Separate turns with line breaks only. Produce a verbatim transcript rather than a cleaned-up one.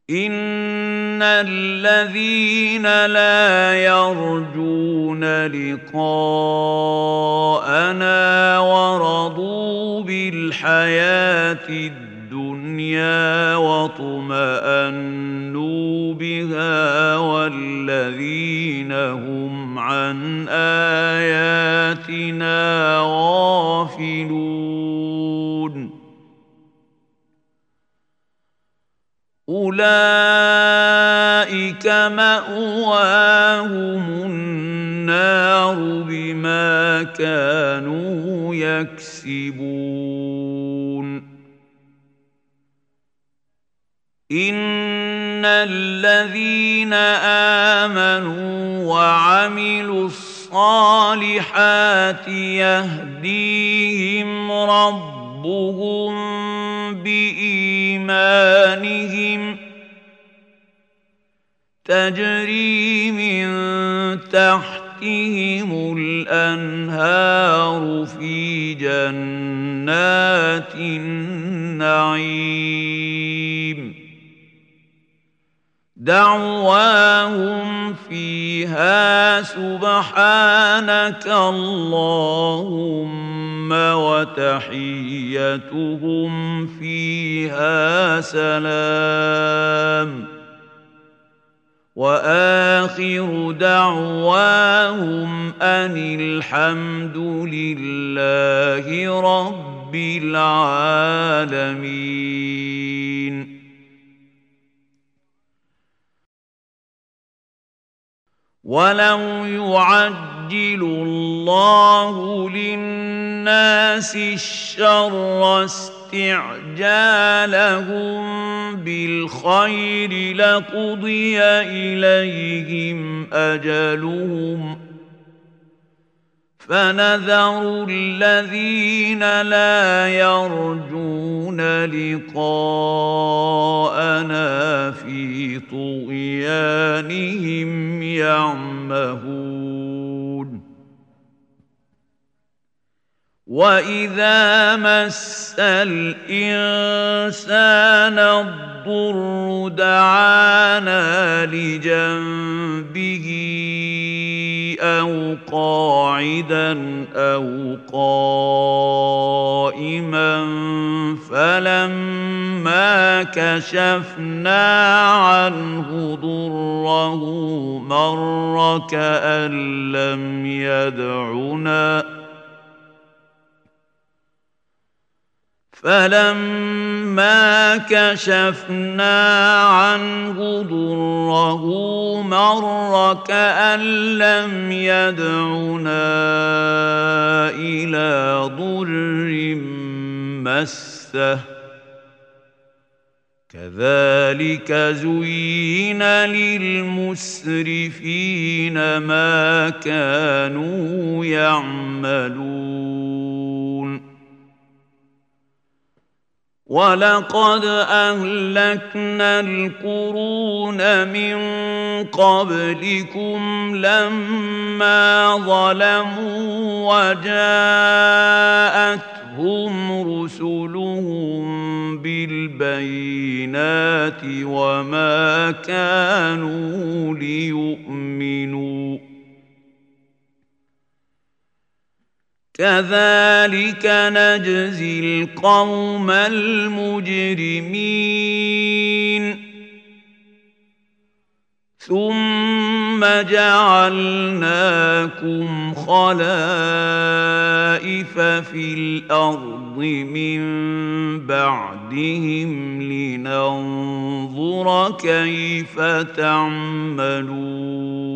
إن الذين لا يرجون لقاءنا ورضوا بالحياة الدنيا واطمأنوا بها والذين هم عن آياتنا غافلون أولئك مأواهم النار بما كانوا يكسبون إن الذين آمنوا وعملوا الصالحات يهديهم ربهم بإيمانهم تجري من تحتهم الأنهار في جنات النعيم دعواهم فيها سبحانك اللهم وتحيتهم فيها سلام وآخر دعواهم أن الحمد لله رب العالمين. ولو يعجل الله للناس الشر استعجالهم بالخير لقضي إليهم أجلهم فنذر الذين لا يرجون لقاءنا في طغيانهم يعمهون وإذا مس الإنسان الضر دعانا لجنبه أو قاعدا أو قائما فلما كشفنا عنه ضره مر كأن لم يدعنا فلما كشفنا عنه ضره مر كأن لم يدعنا إلى ضر مسه كذلك زين للمسرفين ما كانوا يعملون ولقد أهلكنا القرون من قبلكم لما ظلموا وجاءتهم رسلهم بالبينات وما كانوا ليؤمنوا كذلك نجزي القوم المجرمين ثم جعلناكم خلائف في الأرض من بعدهم لننظر كيف تعملون